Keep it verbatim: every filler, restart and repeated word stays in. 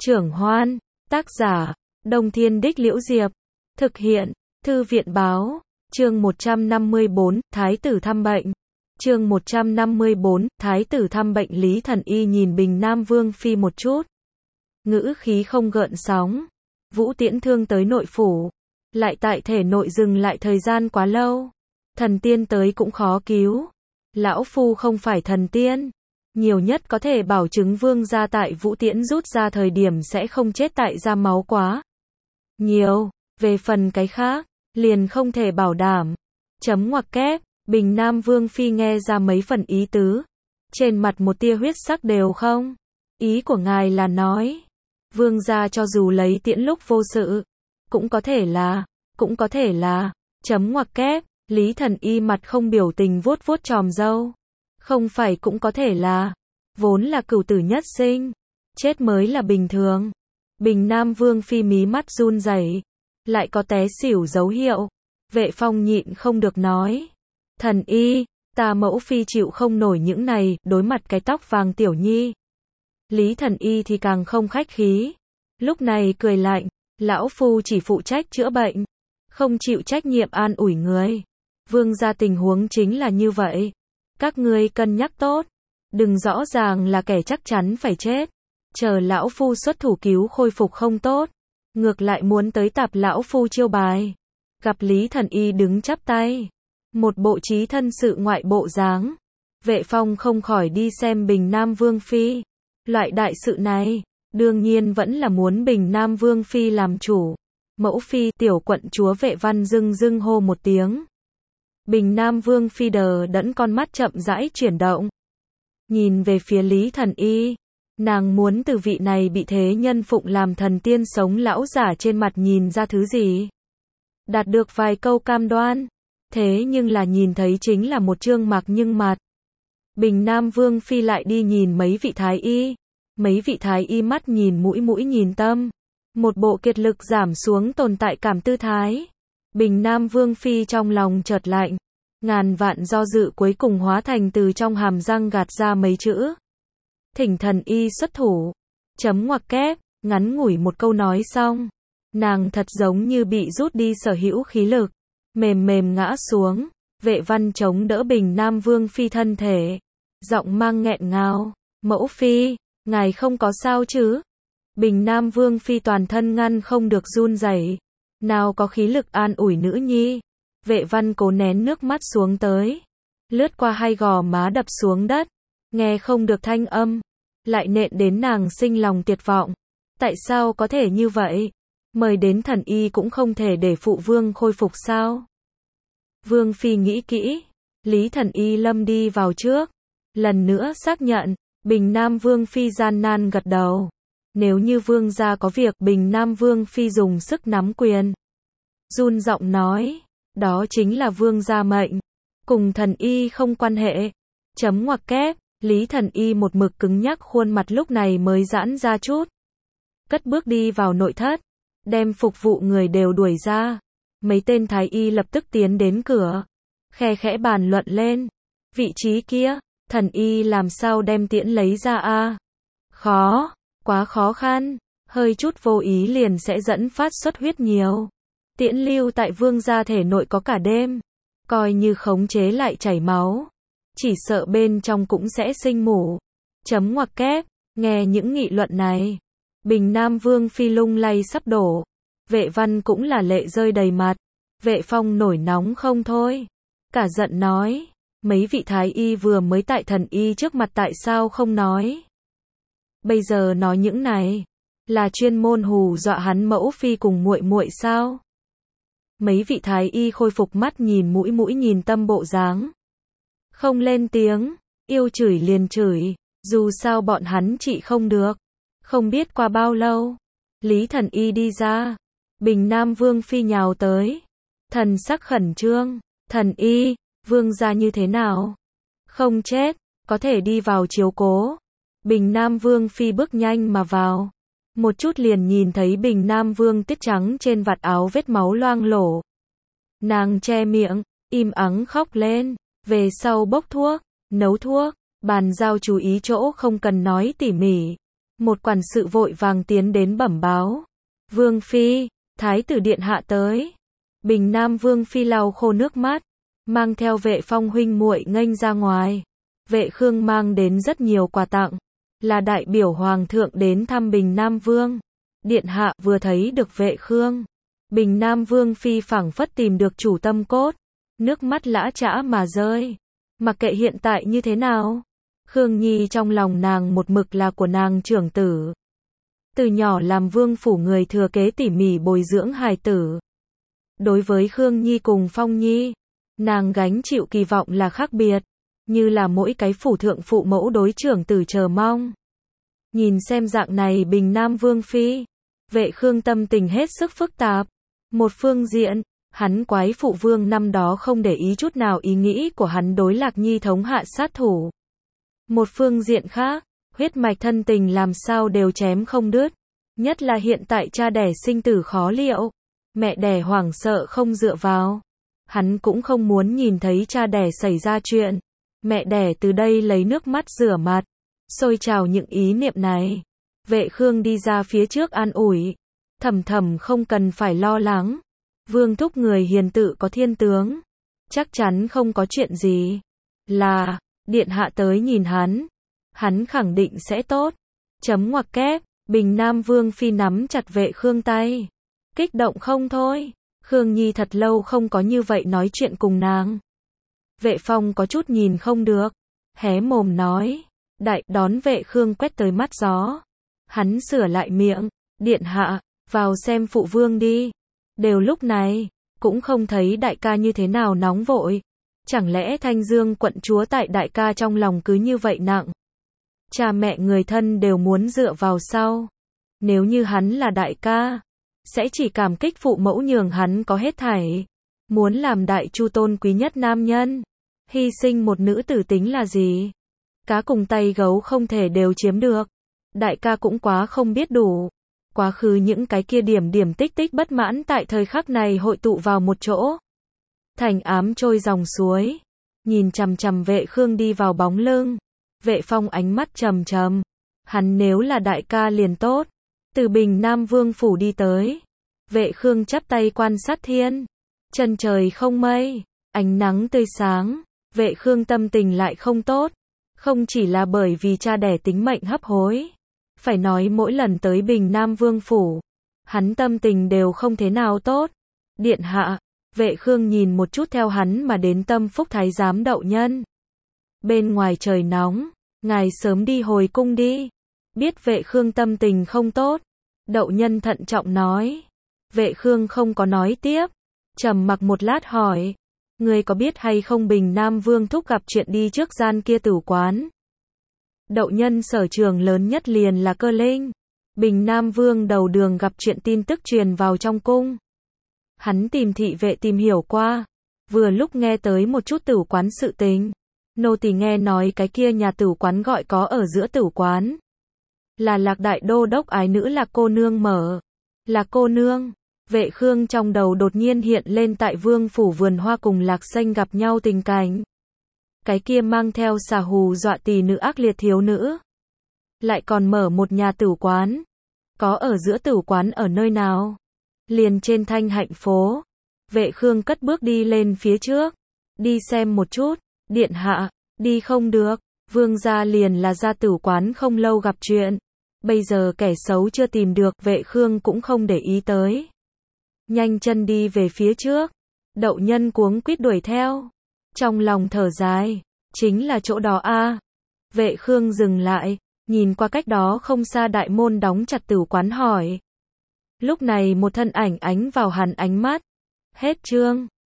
Trưởng Hoan, tác giả, Đông Thiên Đích Liễu Diệp, thực hiện, Thư viện Báo, chương một trăm năm mươi bốn, Thái tử thăm bệnh. Chương một trăm năm mươi bốn, Thái tử thăm bệnh. Lý Thần Y nhìn Bình Nam Vương Phi một chút. Ngữ khí không gợn sóng. Vũ Tiễn thương tới nội phủ. Lại tại thể nội dừng lại thời gian quá lâu. Thần tiên tới cũng khó cứu. Lão Phu không phải thần tiên. Nhiều nhất có thể bảo chứng vương gia tại Vũ Tiễn rút ra thời điểm sẽ không chết tại ra máu quá nhiều. Về phần cái khác, liền không thể bảo đảm. Chấm ngoặc kép. Bình Nam Vương Phi nghe ra mấy phần ý tứ. Trên mặt một tia huyết sắc đều không. Ý của ngài là nói, vương gia cho dù lấy tiễn lúc vô sự, cũng có thể là, cũng có thể là, chấm ngoặc kép. Lý Thần Y mặt không biểu tình vuốt vuốt chòm râu. Không phải cũng có thể là, vốn là cửu tử nhất sinh, chết mới là bình thường. Bình Nam Vương Phi mí mắt run rẩy, lại có té xỉu dấu hiệu. Vệ Phong nhịn không được nói, Thần Y, ta mẫu phi chịu không nổi những này. Đối mặt cái tóc vàng tiểu nhi, Lý Thần Y thì càng không khách khí. Lúc này cười lạnh, lão phu chỉ phụ trách chữa bệnh, không chịu trách nhiệm an ủi người. Vương gia tình huống chính là như vậy, các ngươi cân nhắc tốt, đừng rõ ràng là kẻ chắc chắn phải chết, chờ lão phu xuất thủ cứu khôi phục không tốt, ngược lại muốn tới tạp lão phu chiêu bài. Gặp Lý Thần Y đứng chắp tay, một bộ trí thân sự ngoại bộ dáng, Vệ Phong không khỏi đi xem Bình Nam Vương Phi. Loại đại sự này, đương nhiên vẫn là muốn Bình Nam Vương Phi làm chủ. Mẫu Phi, tiểu quận chúa Vệ Văn dưng dưng hô một tiếng. Bình Nam Vương Phi đờ đẫn, con mắt chậm rãi chuyển động, nhìn về phía Lý Thần Y. Nàng muốn từ vị này bị thế nhân phụng làm thần tiên sống lão giả trên mặt nhìn ra thứ gì, đạt được vài câu cam đoan. Thế nhưng là nhìn thấy chính là một trương mặc nhưng mặt. Bình Nam Vương Phi lại đi nhìn mấy vị thái y. Mấy vị thái y mắt nhìn mũi, mũi nhìn tâm. Một bộ kiệt lực giảm xuống tồn tại cảm tư thái. Bình Nam Vương Phi trong lòng chợt lạnh. Ngàn vạn do dự cuối cùng hóa thành từ trong hàm răng gạt ra mấy chữ. Thỉnh Thần Y xuất thủ. Chấm ngoặc kép. Ngắn ngủi một câu nói xong, nàng thật giống như bị rút đi sở hữu khí lực. Mềm mềm ngã xuống. Vệ Văn chống đỡ Bình Nam Vương Phi thân thể, giọng mang nghẹn ngào, mẫu phi, ngài không có sao chứ? Bình Nam Vương Phi toàn thân ngăn không được run rẩy, nào có khí lực an ủi nữ nhi. Vệ Văn cố nén nước mắt xuống tới, lướt qua hai gò má đập xuống đất, nghe không được thanh âm, lại nện đến nàng sinh lòng tuyệt vọng. Tại sao có thể như vậy? Mời đến Thần Y cũng không thể để phụ vương khôi phục sao? Vương Phi nghĩ kỹ. Lý Thần Y lâm đi vào trước, lần nữa xác nhận. Bình Nam Vương Phi gian nan gật đầu. Nếu như vương gia có việc. Bình Nam Vương Phi dùng sức nắm quyền, run giọng nói, đó chính là vương gia mệnh, cùng Thần Y không quan hệ. Chấm ngoặc kép. Lý Thần Y một mực cứng nhắc khuôn mặt lúc này mới giãn ra chút, cất bước đi vào nội thất, đem phục vụ người đều đuổi ra. Mấy tên thái y lập tức tiến đến cửa, khe khẽ bàn luận lên. Vị trí kia, Thần Y làm sao đem tiễn lấy ra a? À? Khó, quá khó khăn, hơi chút vô ý liền sẽ dẫn phát xuất huyết nhiều. Tiễn lưu tại vương gia thể nội có cả đêm, coi như khống chế lại chảy máu, chỉ sợ bên trong cũng sẽ sinh mủ. Chấm ngoặc kép. Nghe những nghị luận này, Bình Nam Vương Phi lung lay sắp đổ. Vệ Văn cũng là lệ rơi đầy mặt. Vệ Phong nổi nóng không thôi, cả giận nói, mấy vị thái y vừa mới tại Thần Y trước mặt tại sao không nói? Bây giờ nói những này, là chuyên môn hù dọa hắn mẫu phi cùng muội muội sao? Mấy vị thái y khôi phục mắt nhìn mũi, mũi nhìn tâm bộ dáng, không lên tiếng, yêu chửi liền chửi, dù sao bọn hắn trị không được. Không biết qua bao lâu, Lý Thần Y đi ra. Bình Nam Vương Phi nhào tới, thần sắc khẩn trương. Thần Y, vương gia như thế nào? Không chết, có thể đi vào chiếu cố. Bình Nam Vương Phi bước nhanh mà vào, một chút liền nhìn thấy Bình Nam Vương tiết trắng trên vạt áo vết máu loang lổ. Nàng che miệng, im ắng khóc lên. Về sau bốc thuốc, nấu thuốc, bàn giao chú ý chỗ không cần nói tỉ mỉ. Một quản sự vội vàng tiến đến bẩm báo. Vương phi, thái tử điện hạ tới. Bình Nam Vương phi lau khô nước mắt, mang theo Vệ Phong huynh muội nghênh ra ngoài. Vệ Khương mang đến rất nhiều quà tặng, là đại biểu hoàng thượng đến thăm Bình Nam Vương. Điện hạ vừa thấy được Vệ Khương, Bình Nam Vương phi phảng phất tìm được chủ tâm cốt, nước mắt lã chã mà rơi. Mặc kệ hiện tại như thế nào, Khương Nhi trong lòng nàng một mực là của nàng trưởng tử. Từ nhỏ làm vương phủ người thừa kế tỉ mỉ bồi dưỡng hài tử. Đối với Khương Nhi cùng Phong Nhi, nàng gánh chịu kỳ vọng là khác biệt, như là mỗi cái phủ thượng phụ mẫu đối trưởng tử chờ mong. Nhìn xem dạng này Bình Nam Vương phi, Vệ Khương tâm tình hết sức phức tạp. Một phương diện, hắn quái phụ vương năm đó không để ý chút nào ý nghĩ của hắn đối Lạc Nhi thống hạ sát thủ. Một phương diện khác, huyết mạch thân tình làm sao đều chém không đứt, nhất là hiện tại cha đẻ sinh tử khó liệu, mẹ đẻ hoảng sợ không dựa vào. Hắn cũng không muốn nhìn thấy cha đẻ xảy ra chuyện, mẹ đẻ từ đây lấy nước mắt rửa mặt, xôi trào những ý niệm này. Vệ Khương đi ra phía trước an ủi, Thầm Thầm không cần phải lo lắng, Vương thúc người hiền tự có thiên tướng, chắc chắn không có chuyện gì. Là, điện hạ tới nhìn hắn, hắn khẳng định sẽ tốt. Chấm ngoặc kép, Bình Nam Vương phi nắm chặt Vệ Khương tay, kích động không thôi. Khương Nhi thật lâu không có như vậy nói chuyện cùng nàng. Vệ Phong có chút nhìn không được, hé mồm nói, đại đón Vệ Khương quét tới mắt gió. Hắn sửa lại miệng, điện hạ, vào xem phụ vương đi. Đều lúc này, cũng không thấy đại ca như thế nào nóng vội. Chẳng lẽ Thanh Dương quận chúa tại đại ca trong lòng cứ như vậy nặng? Cha mẹ người thân đều muốn dựa vào sau. Nếu như hắn là đại ca, sẽ chỉ cảm kích phụ mẫu nhường hắn có hết thảy. Muốn làm đại chu tôn quý nhất nam nhân, hy sinh một nữ tử tính là gì? Cá cùng tay gấu không thể đều chiếm được. Đại ca cũng quá không biết đủ. Quá khứ những cái kia điểm điểm tích tích bất mãn tại thời khắc này hội tụ vào một chỗ, thành ám trôi dòng suối. Nhìn chằm chằm Vệ Khương đi vào bóng lưng, Vệ Phong ánh mắt trầm trầm. Hắn nếu là đại ca liền tốt. Từ Bình Nam Vương phủ đi tới, Vệ Khương chắp tay quan sát thiên. Chân trời không mây, ánh nắng tươi sáng. Vệ Khương tâm tình lại không tốt, không chỉ là bởi vì cha đẻ tính mệnh hấp hối. Phải nói mỗi lần tới Bình Nam Vương phủ, hắn tâm tình đều không thế nào tốt. Điện hạ, Vệ Khương nhìn một chút theo hắn mà đến Tâm Phúc thái giám Đậu Nhân. Bên ngoài trời nóng, ngài sớm đi hồi cung đi. Biết Vệ Khương tâm tình không tốt, Đậu Nhân thận trọng nói. Vệ Khương không có nói tiếp, trầm mặc một lát hỏi, ngươi có biết hay không Bình Nam Vương thúc gặp chuyện đi trước gian kia tử quán? Đậu Nhân sở trường lớn nhất liền là Cơ Linh. Bình Nam Vương đầu đường gặp chuyện tin tức truyền vào trong cung. Hắn tìm thị vệ tìm hiểu qua, vừa lúc nghe tới một chút tử quán sự tình. Nô tỳ nghe nói cái kia nhà tử quán gọi có ở giữa tử quán, là Lạc đại đô đốc ái nữ Lạc cô nương mở. Lạc cô nương, Vệ Khương trong đầu đột nhiên hiện lên tại Vương phủ vườn hoa cùng Lạc Xanh gặp nhau tình cảnh. Cái kia mang theo xà hù dọa tỳ nữ ác liệt thiếu nữ, lại còn mở một nhà tử quán. Có ở giữa tử quán ở nơi nào? Liền trên Thanh Hạnh phố. Vệ Khương cất bước đi lên phía trước, đi xem một chút. Điện hạ, đi không được, vương gia liền là ra tử quán không lâu gặp chuyện. Bây giờ kẻ xấu chưa tìm được, Vệ Khương cũng không để ý tới. Nhanh chân đi về phía trước. Đậu Nhân cuống quýt đuổi theo. Trong lòng thở dài, chính là chỗ đó a. Vệ Khương dừng lại, nhìn qua cách đó không xa đại môn đóng chặt tử quán hỏi. Lúc này một thân ảnh ánh vào hắn ánh mắt. Hết chương.